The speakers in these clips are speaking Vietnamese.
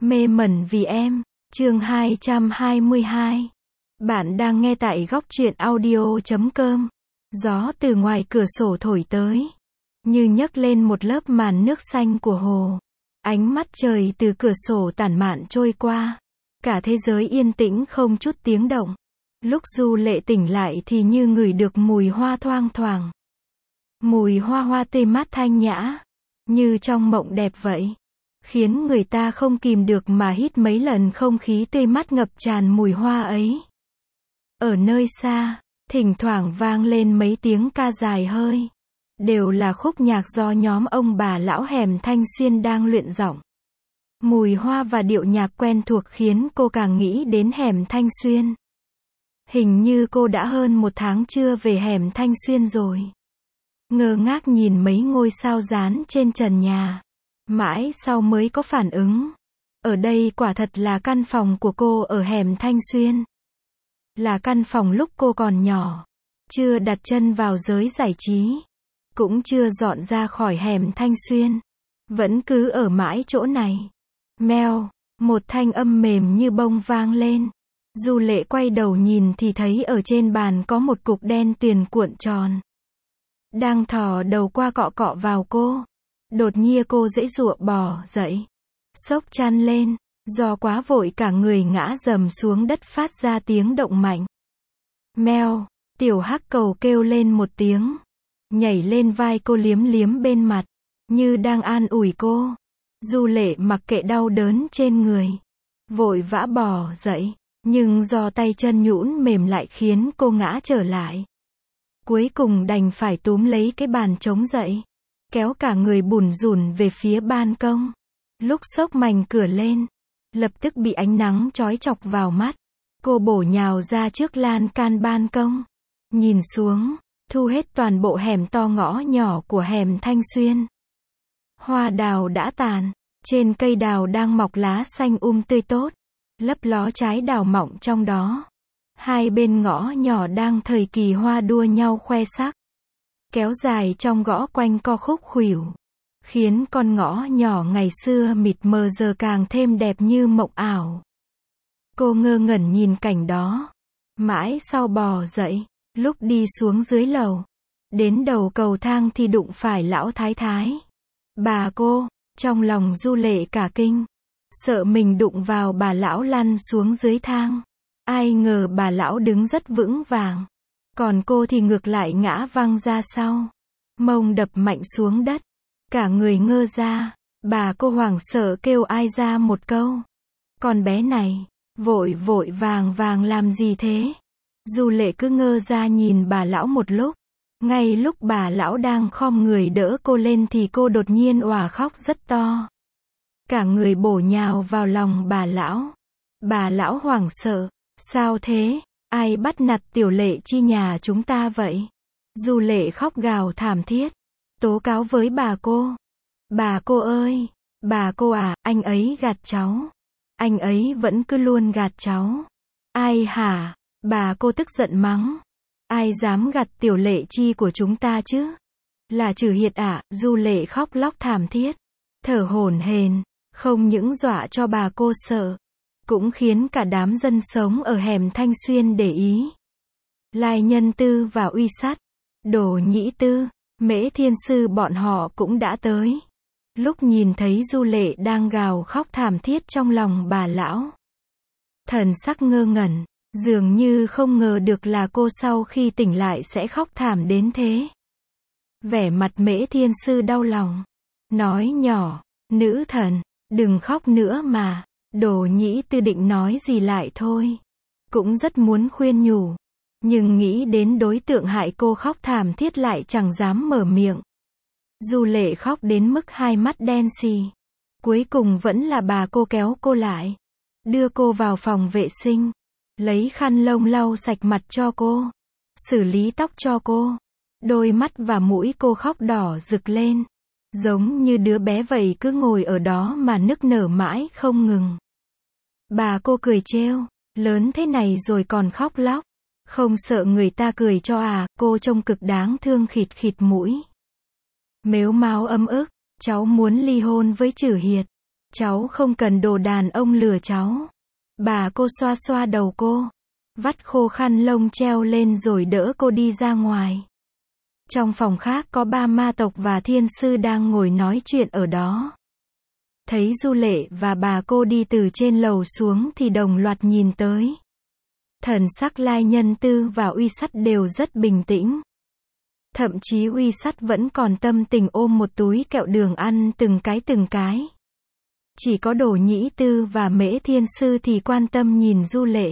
Mê mẩn vì em, chương 222. Bạn đang nghe tại góc truyện audio.com. Gió từ ngoài cửa sổ thổi tới, như nhấc lên một lớp màn nước xanh của hồ. Ánh mắt trời từ cửa sổ tản mạn trôi qua. Cả thế giới yên tĩnh không chút tiếng động. Lúc Du Lệ tỉnh lại thì như ngửi được mùi hoa thoang thoảng. Mùi hoa hoa tươi mát thanh nhã, như trong mộng đẹp vậy. Khiến người ta không kìm được mà hít mấy lần không khí tươi mát ngập tràn mùi hoa ấy. Ở nơi xa, thỉnh thoảng vang lên mấy tiếng ca dài hơi. Đều là khúc nhạc do nhóm ông bà lão Hẻm Thanh Xuyên đang luyện giọng. Mùi hoa và điệu nhạc quen thuộc khiến cô càng nghĩ đến Hẻm Thanh Xuyên. Hình như cô đã hơn 1 tháng chưa về Hẻm Thanh Xuyên rồi. Ngơ ngác nhìn mấy ngôi sao dán trên trần nhà. Mãi sau mới có phản ứng. Ở đây quả thật là căn phòng của cô ở Hẻm Thanh Xuyên. Là căn phòng lúc cô còn nhỏ. Chưa đặt chân vào giới giải trí. Cũng chưa dọn ra khỏi Hẻm Thanh Xuyên. Vẫn cứ ở mãi chỗ này. Meo, một thanh âm mềm như bông vang lên. Du Lệ quay đầu nhìn thì thấy ở trên bàn có một cục đen tuyền cuộn tròn. Đang thò đầu qua cọ cọ vào cô. Đột nhiên cô giãy giụa bò dậy. Xốc chăn lên. Do quá vội cả người ngã rầm xuống đất phát ra tiếng động mạnh. Meo, tiểu hắc cầu kêu lên một tiếng. Nhảy lên vai cô liếm liếm bên mặt. Như đang an ủi cô. Du Lệ mặc kệ đau đớn trên người. Vội vã bò dậy. Nhưng do tay chân nhũn mềm lại khiến cô ngã trở lại. Cuối cùng đành phải túm lấy cái bàn chống dậy. Kéo cả người bủn rủn về phía ban công. Lúc xốc mành cửa lên, lập tức bị ánh nắng chói chọc vào mắt. Cô bổ nhào ra trước lan can ban công. Nhìn xuống, thu hết toàn bộ hẻm to ngõ nhỏ của Hẻm Thanh Xuyên. Hoa đào đã tàn, trên cây đào đang mọc lá xanh tươi tốt. Lấp ló trái đào mọng trong đó. Hai bên ngõ nhỏ đang thời kỳ hoa đua nhau khoe sắc. Kéo dài trong ngõ quanh co khúc khuỷu. Khiến con ngõ nhỏ ngày xưa mịt mờ giờ càng thêm đẹp như mộng ảo. Cô ngơ ngẩn nhìn cảnh đó. Mãi sau bò dậy, lúc đi xuống dưới lầu. Đến đầu cầu thang thì đụng phải lão thái thái. Bà cô, trong lòng Du Lệ cả kinh. Sợ mình đụng vào bà lão lăn xuống dưới thang. Ai ngờ bà lão đứng rất vững vàng. Còn cô thì ngược lại ngã văng ra sau. Mông đập mạnh xuống đất. Cả người ngơ ra. Bà cô hoảng sợ kêu ai ra một câu. Con bé này, vội vội vàng vàng làm gì thế? Du Lệ cứ ngơ ra nhìn bà lão một lúc. Ngay lúc bà lão đang khom người đỡ cô lên thì cô đột nhiên òa khóc rất to. Cả người bổ nhào vào lòng bà lão. Bà lão hoảng sợ. Sao thế? Ai bắt nạt Tiểu Lệ Chi nhà chúng ta vậy? Du Lệ khóc gào thảm thiết. Tố cáo với bà cô. Bà cô ơi! Bà cô à, anh ấy gạt cháu. Anh ấy vẫn cứ luôn gạt cháu. Ai hả? Bà cô tức giận mắng. Ai dám gạt Tiểu Lệ Chi của chúng ta chứ? Là Trừ Hiệt à? Du Lệ khóc lóc thảm thiết. Thở hổn hển. Không những dọa cho bà cô sợ. Cũng khiến cả đám dân sống ở Hẻm Thanh Xuyên để ý. Lai Nhân Tư và Uy Sắt, Đồ Nhĩ Tư, Mễ Thiên Sư bọn họ cũng đã tới. Lúc nhìn thấy Du Lệ đang gào khóc thảm thiết trong lòng bà lão. Thần sắc ngơ ngẩn, dường như không ngờ được là cô sau khi tỉnh lại sẽ khóc thảm đến thế. Vẻ mặt Mễ Thiên Sư đau lòng. Nói nhỏ, nữ thần, đừng khóc nữa mà. Đồ Nhĩ Tư định nói gì lại thôi. Cũng rất muốn khuyên nhủ. Nhưng nghĩ đến đối tượng hại cô khóc thảm thiết lại chẳng dám mở miệng. Du Lệ khóc đến mức hai mắt đen xì. Cuối cùng vẫn là bà cô kéo cô lại. Đưa cô vào phòng vệ sinh. Lấy khăn lông lau sạch mặt cho cô. Xử lý tóc cho cô. Đôi mắt và mũi cô khóc đỏ rực lên. Giống như đứa bé vậy cứ ngồi ở đó mà nức nở mãi không ngừng. Bà cô cười trêu, lớn thế này rồi còn khóc lóc. Không sợ người ta cười cho à? Cô trông cực đáng thương khịt khịt mũi. Mếu máo ấm ức, cháu muốn ly hôn với Trừ Hiệt. Cháu không cần đồ đàn ông lừa cháu. Bà cô xoa xoa đầu cô, vắt khô khăn lông treo lên rồi đỡ cô đi ra ngoài. Trong phòng khác có 3 ma tộc và thiên sư đang ngồi nói chuyện ở đó. Thấy Du Lệ và bà cô đi từ trên lầu xuống thì đồng loạt nhìn tới. Thần sắc Lai Nhân Tư và Uy Sắt đều rất bình tĩnh. Thậm chí Uy Sắt vẫn còn tâm tình ôm một túi kẹo đường ăn từng cái. Chỉ có Đồ Nhĩ Tư và Mễ Thiên Sư thì quan tâm nhìn Du Lệ.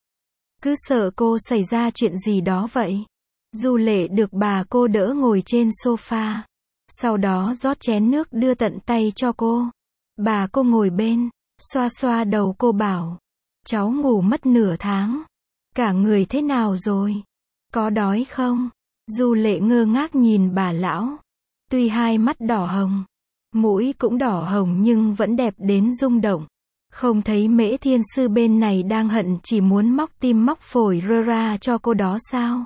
Cứ sợ cô xảy ra chuyện gì đó vậy. Du Lệ được bà cô đỡ ngồi trên sofa. Sau đó rót chén nước đưa tận tay cho cô. Bà cô ngồi bên, xoa xoa đầu cô bảo. Cháu ngủ mất nửa tháng. Cả người thế nào rồi? Có đói không? Du Lệ ngơ ngác nhìn bà lão. Tuy hai mắt đỏ hồng, mũi cũng đỏ hồng nhưng vẫn đẹp đến rung động. Không thấy Mễ Thiên Sư bên này đang hận chỉ muốn móc tim móc phổi rơ ra cho cô đó sao?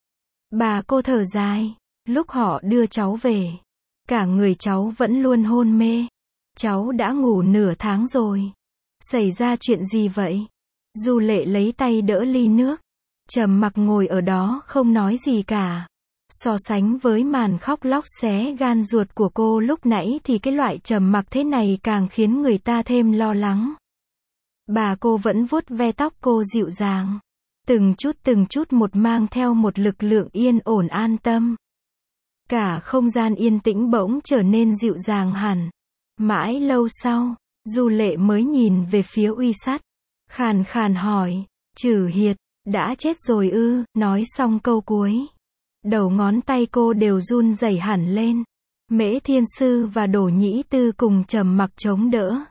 Bà cô thở dài. Lúc họ đưa cháu về, cả người cháu vẫn luôn hôn mê. Cháu đã ngủ nửa tháng rồi. Xảy ra chuyện gì vậy? Du Lệ lấy tay đỡ ly nước. Trầm mặc ngồi ở đó không nói gì cả. So sánh với màn khóc lóc xé gan ruột của cô lúc nãy thì cái loại trầm mặc thế này càng khiến người ta thêm lo lắng. Bà cô vẫn vuốt ve tóc cô dịu dàng. Từng chút một mang theo một lực lượng yên ổn an tâm. Cả không gian yên tĩnh bỗng trở nên dịu dàng hẳn. Mãi lâu sau, Du Lệ mới nhìn về phía Uy Sắt. Khàn khàn hỏi, Trử Hiệt, đã chết rồi ư? Nói xong câu cuối, đầu ngón tay cô đều run rẩy hẳn lên. Mễ Thiên Sư và Đồ Nhĩ Tư cùng trầm mặc chống đỡ.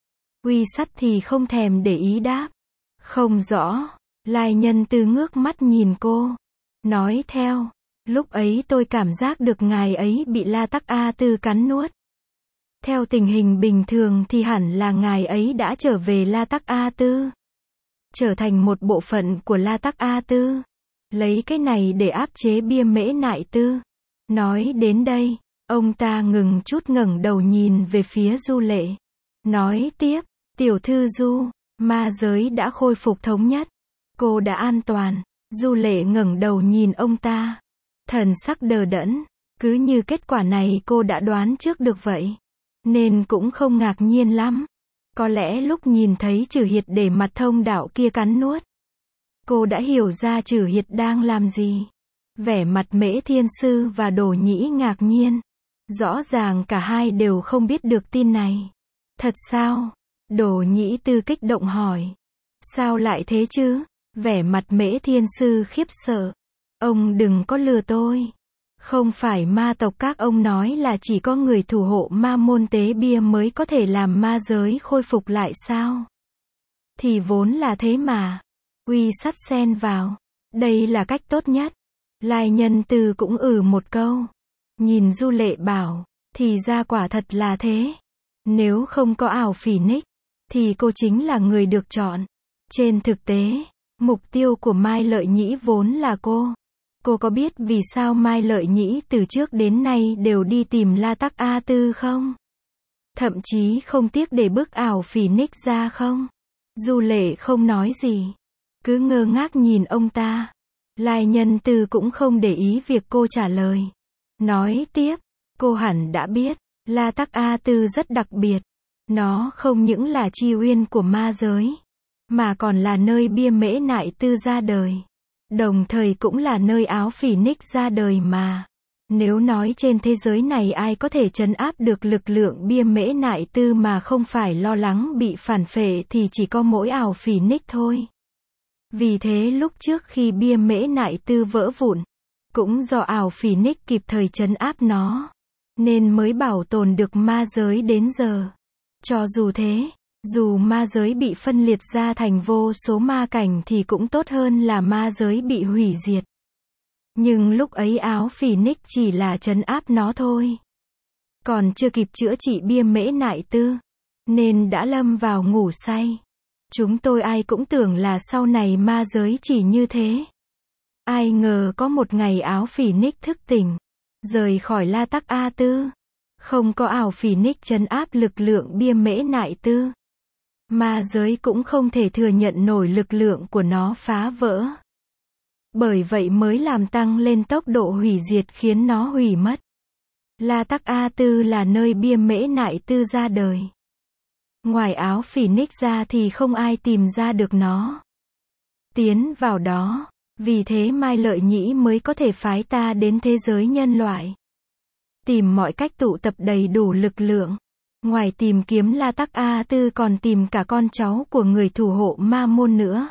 Uy Sắt thì không thèm để ý đáp. Không rõ. Lai Nhân Tư ngước mắt nhìn cô. Nói theo, lúc ấy tôi cảm giác được ngài ấy bị La Tắc A Tư cắn nuốt. Theo tình hình bình thường thì hẳn là ngài ấy đã trở về La Tắc A Tư. Trở thành một bộ phận của La Tắc A Tư. Lấy cái này để áp chế bia Mễ Nại Tư. Nói đến đây, ông ta ngừng chút ngẩng đầu nhìn về phía Du Lệ. Nói tiếp, tiểu thư Du, ma giới đã khôi phục thống nhất. Cô đã an toàn. Du Lệ ngẩng đầu nhìn ông ta. Thần sắc đờ đẫn. Cứ như kết quả này cô đã đoán trước được vậy. Nên cũng không ngạc nhiên lắm. Có lẽ lúc nhìn thấy Trử Hiệt để mặt thông đạo kia cắn nuốt, cô đã hiểu ra Trử Hiệt đang làm gì. Vẻ mặt Mễ Thiên Sư và Đồ Nhĩ ngạc nhiên. Rõ ràng cả hai đều không biết được tin này. Thật sao? Đồ Nhĩ Tư kích động hỏi. Sao lại thế chứ? Vẻ mặt Mễ Thiên Sư khiếp sợ. Ông đừng có lừa tôi. Không phải ma tộc các ông nói là chỉ có người thủ hộ ma môn tế bia mới có thể làm ma giới khôi phục lại sao? Thì vốn là thế mà. Uy Sắt xen vào. Đây là cách tốt nhất. Lai Nhân Tư cũng một câu. Nhìn Du Lệ bảo, thì ra quả thật là thế. Nếu không có ảo phỉ ních, thì cô chính là người được chọn. Trên thực tế, mục tiêu của Mai Lợi Nhĩ vốn là cô. Cô có biết vì sao Mai Lợi Nhĩ từ trước đến nay đều đi tìm La Tắc A Tư không? Thậm chí không tiếc để bức ảo phỉ ních ra không? Du Lệ không nói gì. Cứ ngơ ngác nhìn ông ta. Lai Nhân Tư cũng không để ý việc cô trả lời. Nói tiếp, cô hẳn đã biết, La Tắc A Tư rất đặc biệt. Nó không những là chi uyên của ma giới, mà còn là nơi bia Mễ Nại Tư ra đời. Đồng thời cũng là nơi áo phỉ ních ra đời mà. Nếu nói trên thế giới này ai có thể trấn áp được lực lượng bia Mễ Nại Tư mà không phải lo lắng bị phản phệ thì chỉ có mỗi ảo phỉ ních thôi. Vì thế lúc trước khi bia Mễ Nại Tư vỡ vụn, cũng do ảo phỉ ních kịp thời trấn áp nó, nên mới bảo tồn được ma giới đến giờ. Cho dù thế, dù ma giới bị phân liệt ra thành vô số ma cảnh thì cũng tốt hơn là ma giới bị hủy diệt. Nhưng lúc ấy áo phỉ ních chỉ là trấn áp nó thôi. Còn chưa kịp chữa trị bia Mễ Nại Tư, nên đã lâm vào ngủ say. Chúng tôi ai cũng tưởng là sau này ma giới chỉ như thế. Ai ngờ có một ngày áo phỉ ních thức tỉnh, rời khỏi La Tắc A Tư. Không có ảo Phoenix trấn áp lực lượng bia mễ nại tư. Ma giới cũng không thể thừa nhận nổi lực lượng của nó phá vỡ. Bởi vậy mới làm tăng lên tốc độ hủy diệt khiến nó hủy mất. La Tắc A Tư là nơi bia mễ nại tư ra đời. Ngoài áo Phoenix ra thì không ai tìm ra được nó. Tiến vào đó, vì thế Mai Lợi Nhĩ mới có thể phái ta đến thế giới nhân loại. Tìm mọi cách tụ tập đầy đủ lực lượng. Ngoài tìm kiếm La Tắc A Tư còn tìm cả con cháu của người thủ hộ ma môn nữa.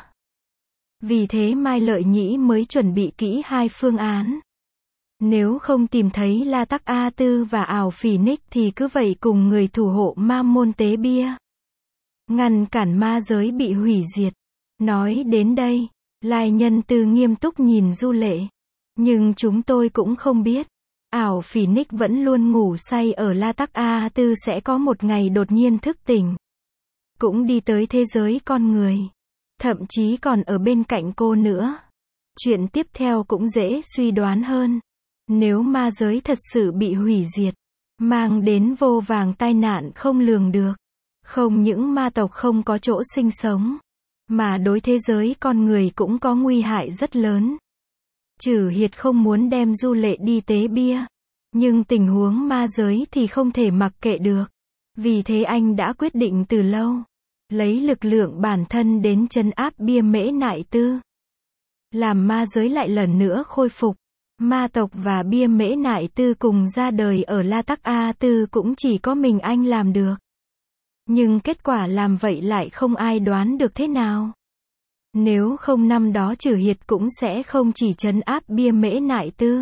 Vì thế Mai Lợi Nhĩ mới chuẩn bị kỹ hai phương án. Nếu không tìm thấy La Tắc A Tư và ảo Phoenix thì cứ vậy cùng người thủ hộ ma môn tế bia. Ngăn cản ma giới bị hủy diệt. Nói đến đây, Lai Nhân Tư nghiêm túc nhìn Du Lệ. Nhưng chúng tôi cũng không biết. Ảo Phoenix vẫn luôn ngủ say ở La Tắc A Tư sẽ có một ngày đột nhiên thức tỉnh. Cũng đi tới thế giới con người. Thậm chí còn ở bên cạnh cô nữa. Chuyện tiếp theo cũng dễ suy đoán hơn. Nếu ma giới thật sự bị hủy diệt, mang đến vô vàng tai nạn không lường được. Không những ma tộc không có chỗ sinh sống, mà đối thế giới con người cũng có nguy hại rất lớn. Trử Hiệt không muốn đem Du Lệ đi tế bia. Nhưng tình huống ma giới thì không thể mặc kệ được. Vì thế anh đã quyết định từ lâu. Lấy lực lượng bản thân đến trấn áp bia mễ nại tư. Làm ma giới lại lần nữa khôi phục. Ma tộc và bia mễ nại tư cùng ra đời ở La Tắc A Tư cũng chỉ có mình anh làm được. Nhưng kết quả làm vậy lại không ai đoán được thế nào. Nếu không năm đó Trử Hiệt cũng sẽ không chỉ trấn áp bia mễ nại tư.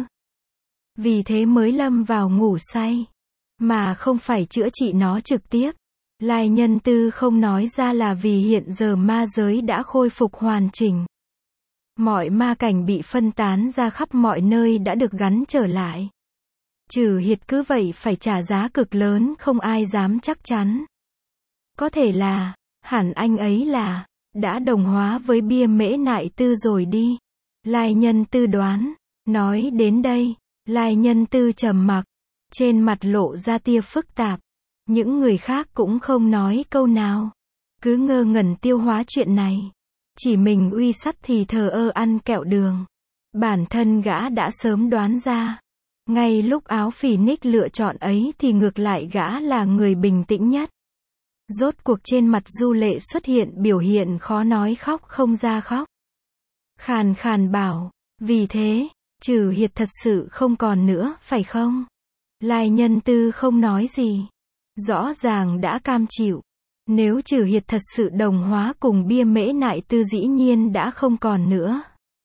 Vì thế mới lâm vào ngủ say. Mà không phải chữa trị nó trực tiếp. Lai Nhân Tư không nói ra là vì hiện giờ ma giới đã khôi phục hoàn chỉnh. Mọi ma cảnh bị phân tán ra khắp mọi nơi đã được gắn trở lại. Trử Hiệt cứ vậy phải trả giá cực lớn không ai dám chắc chắn. Có thể là, hẳn anh ấy là, đã đồng hóa với bia mễ nại tư rồi đi. Lai Nhân Tư đoán. Nói đến đây, Lai Nhân Tư trầm mặc. Trên mặt lộ ra tia phức tạp. Những người khác cũng không nói câu nào. Cứ ngơ ngẩn tiêu hóa chuyện này. Chỉ mình Uy Sắt thì thờ ơ ăn kẹo đường. Bản thân gã đã sớm đoán ra. Ngay lúc áo Phoenix lựa chọn ấy thì ngược lại gã là người bình tĩnh nhất. Rốt cuộc trên mặt Du Lệ xuất hiện biểu hiện khó nói khóc không ra khóc. Khàn khàn bảo, vì thế, Trử Hiệt thật sự không còn nữa, phải không? Lai Nhân Tư không nói gì. Rõ ràng đã cam chịu. Nếu Trử Hiệt thật sự đồng hóa cùng bia mễ nại tư dĩ nhiên đã không còn nữa.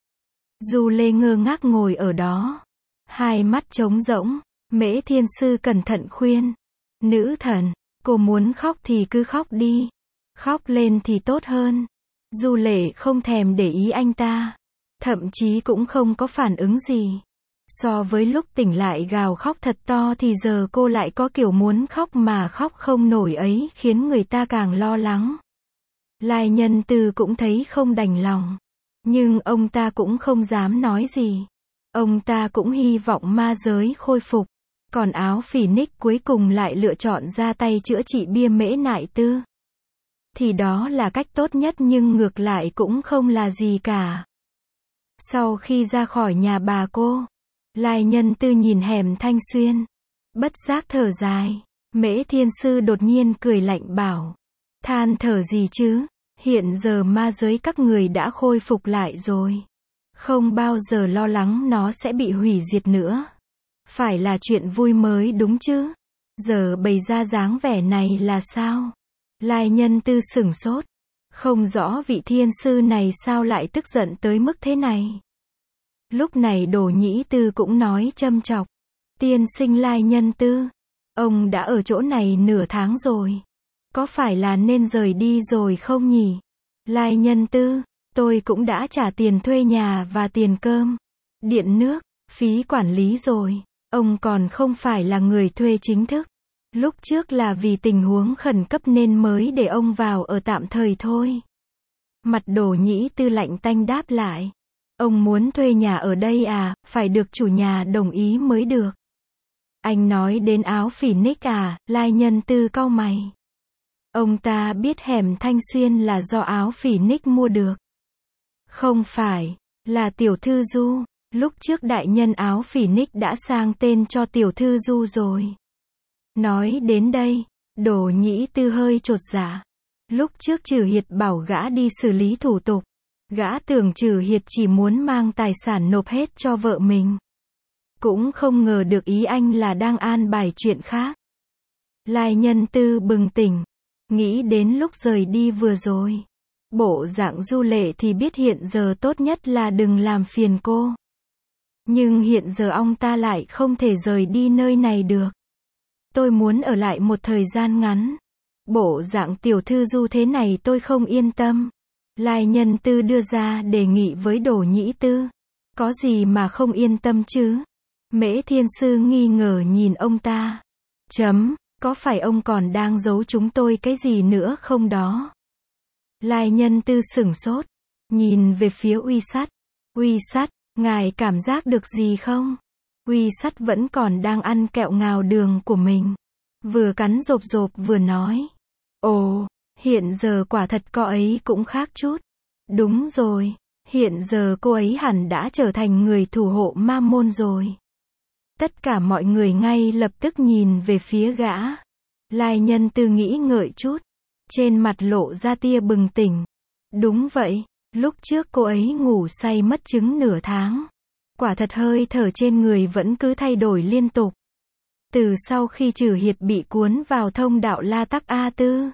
Du Lê ngơ ngác ngồi ở đó. Hai mắt trống rỗng. Mễ Thiên Sư cẩn thận khuyên. Nữ thần, cô muốn khóc thì cứ khóc đi. Khóc lên thì tốt hơn. Du Lệ không thèm để ý anh ta. Thậm chí cũng không có phản ứng gì. So với lúc tỉnh lại gào khóc thật to thì giờ cô lại có kiểu muốn khóc mà khóc không nổi ấy khiến người ta càng lo lắng. Lai Nhân Tư cũng thấy không đành lòng. Nhưng ông ta cũng không dám nói gì. Ông ta cũng hy vọng ma giới khôi phục. Còn áo Phoenix cuối cùng lại lựa chọn ra tay chữa trị bia mễ nại tư. Thì đó là cách tốt nhất nhưng ngược lại cũng không là gì cả. Sau khi ra khỏi nhà bà cô, Lai Nhân Tư nhìn hẻm Thanh Xuyên. Bất giác thở dài. Mễ Thiên Sư đột nhiên cười lạnh bảo. Than thở gì chứ? Hiện giờ ma giới các người đã khôi phục lại rồi. Không bao giờ lo lắng nó sẽ bị hủy diệt nữa. Phải là chuyện vui mới đúng chứ? Giờ bày ra dáng vẻ này là sao? Lai Nhân Tư sửng sốt. Không rõ vị thiên sư này sao lại tức giận tới mức thế này. Lúc này Đồ Nhĩ Tư cũng nói châm chọc. Tiên sinh Lai Nhân Tư. Ông đã ở chỗ này nửa tháng rồi. Có phải là nên rời đi rồi không nhỉ? Lai Nhân Tư, tôi cũng đã trả tiền thuê nhà và tiền cơm, điện nước, phí quản lý rồi. Ông còn không phải là người thuê chính thức. Lúc trước là vì tình huống khẩn cấp nên mới để ông vào ở tạm thời thôi. Mặt Đồ Nhĩ Tư lạnh tanh đáp lại. Ông muốn thuê nhà ở đây à, phải được chủ nhà đồng ý mới được. Anh nói đến áo Phoenix à? Lai Nhân Tư cau mày. Ông ta biết hẻm Thanh Xuyên là do áo Phoenix mua được. Không phải, là tiểu thư Du. Lúc trước đại nhân áo Phoenix đã sang tên cho tiểu thư Du rồi. Nói đến đây, Đỗ Nhĩ Tư hơi chột dạ. Lúc trước Trử Hiệt bảo gã đi xử lý thủ tục. Gã tưởng Trử Hiệt chỉ muốn mang tài sản nộp hết cho vợ mình. Cũng không ngờ được ý anh là đang an bài chuyện khác. Lai Nhân Tư bừng tỉnh. Nghĩ đến lúc rời đi vừa rồi. Bộ dạng Du Lệ thì biết hiện giờ tốt nhất là đừng làm phiền cô. Nhưng hiện giờ ông ta lại không thể rời đi nơi này được. Tôi muốn ở lại một thời gian ngắn. Bộ dạng tiểu thư Du thế này tôi không yên tâm. Lai Nhân Tư đưa ra đề nghị với Đỗ Nhĩ Tư. Có gì mà không yên tâm chứ? Mễ Thiên Sư nghi ngờ nhìn ông ta. Có phải ông còn đang giấu chúng tôi cái gì nữa không đó? Lai Nhân Tư sửng sốt. Nhìn về phía Uy Sắt. Uy Sắt, ngài cảm giác được gì không? Uy Sắt vẫn còn đang ăn kẹo ngào đường của mình. Vừa cắn rộp rộp vừa nói. Ồ, hiện giờ quả thật cô ấy cũng khác chút. Đúng rồi, hiện giờ cô ấy hẳn đã trở thành người thủ hộ ma môn rồi. Tất cả mọi người ngay lập tức nhìn về phía gã. Lai Nhân Tư nghĩ ngợi chút. Trên mặt lộ ra tia bừng tỉnh. Đúng vậy, lúc trước cô ấy ngủ say mất chứng nửa tháng. Quả thật hơi thở trên người vẫn cứ thay đổi liên tục. Từ sau khi Trử Hiệt bị cuốn vào thông đạo La Tắc A Tư.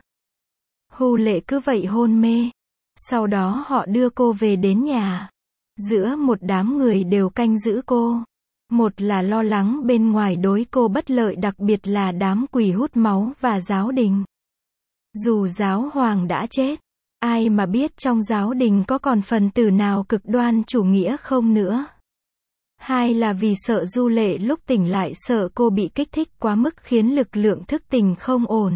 Hu Lệ cứ vậy hôn mê. Sau đó họ đưa cô về đến nhà. Giữa một đám người đều canh giữ cô. Một là lo lắng bên ngoài đối cô bất lợi, đặc biệt là đám quỷ hút máu và giáo đình. Dù giáo hoàng đã chết, ai mà biết trong giáo đình có còn phần tử nào cực đoan chủ nghĩa không nữa. Hai là vì sợ Du Lệ lúc tỉnh lại, sợ cô bị kích thích quá mức khiến lực lượng thức tỉnh không ổn.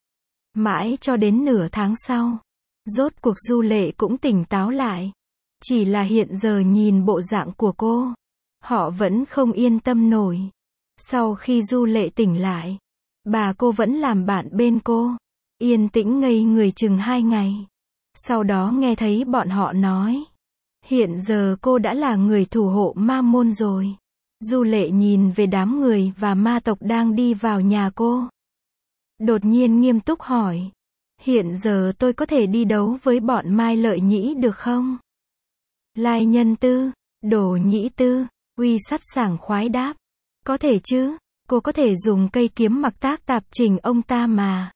Mãi cho đến nửa tháng sau, rốt cuộc Du Lệ cũng tỉnh táo lại. Chỉ là hiện giờ nhìn bộ dạng của cô, họ vẫn không yên tâm nổi. Sau khi Du Lệ tỉnh lại, bà cô vẫn làm bạn bên cô, yên tĩnh ngây người chừng 2 ngày. Sau đó nghe thấy bọn họ nói, hiện giờ cô đã là người thủ hộ ma môn rồi. Du Lệ nhìn về đám người và ma tộc đang đi vào nhà cô. Đột nhiên nghiêm túc hỏi, hiện giờ tôi có thể đi đấu với bọn Mai Lợi Nhĩ được không? Lai Nhân Tư, Đỗ Nhĩ Tư, Uy Sắt sảng khoái đáp. Có thể chứ, cô có thể dùng cây kiếm mặc tác tạp chỉnh ông ta mà.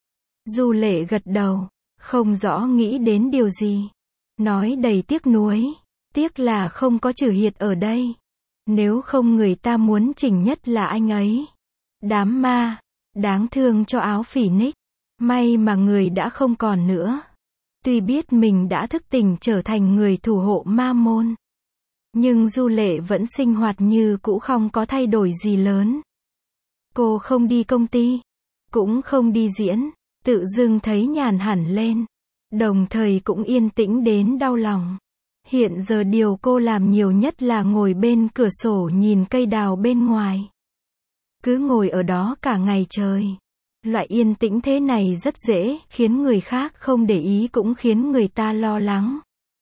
Du Lệ gật đầu, không rõ nghĩ đến điều gì. Nói đầy tiếc nuối. Tiếc là không có Trử Hiệt ở đây. Nếu không người ta muốn chỉnh nhất là anh ấy. Đám ma, đáng thương cho áo Phoenix. May mà người đã không còn nữa. Tuy biết mình đã thức tỉnh trở thành người thủ hộ ma môn, nhưng Du Lệ vẫn sinh hoạt như cũ, không có thay đổi gì lớn. Cô không đi công ty, cũng không đi diễn, tự dưng thấy nhàn hẳn lên. Đồng thời cũng yên tĩnh đến đau lòng. Hiện giờ điều cô làm nhiều nhất là ngồi bên cửa sổ nhìn cây đào bên ngoài. Cứ ngồi ở đó cả ngày trời. Loại yên tĩnh thế này rất dễ khiến người khác không để ý, cũng khiến người ta lo lắng.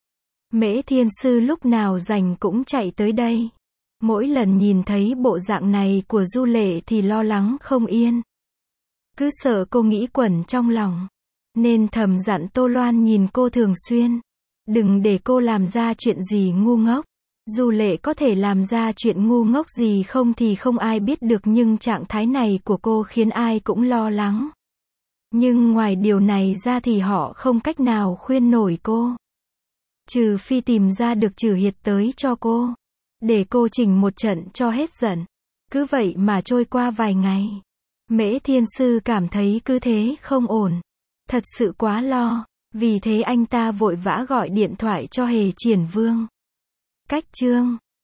Mễ Thiên Sư lúc nào rảnh cũng chạy tới đây. Mỗi lần nhìn thấy bộ dạng này của Du Lệ thì lo lắng không yên. Cứ sợ cô nghĩ quẩn trong lòng. Nên thầm dặn Tô Loan nhìn cô thường xuyên. Đừng để cô làm ra chuyện gì ngu ngốc. Du Lệ có thể làm ra chuyện ngu ngốc gì không thì không ai biết được, nhưng trạng thái này của cô khiến ai cũng lo lắng. Nhưng ngoài điều này ra thì họ không cách nào khuyên nổi cô. Trừ phi tìm ra được Trử Hiệt tới cho cô. Để cô chỉnh một trận cho hết giận. Cứ vậy mà trôi qua vài ngày. Mễ Thiên Sư cảm thấy cứ thế không ổn. Thật sự quá lo. Vì thế anh ta vội vã gọi điện thoại cho Hề Triển Vương. Cách chương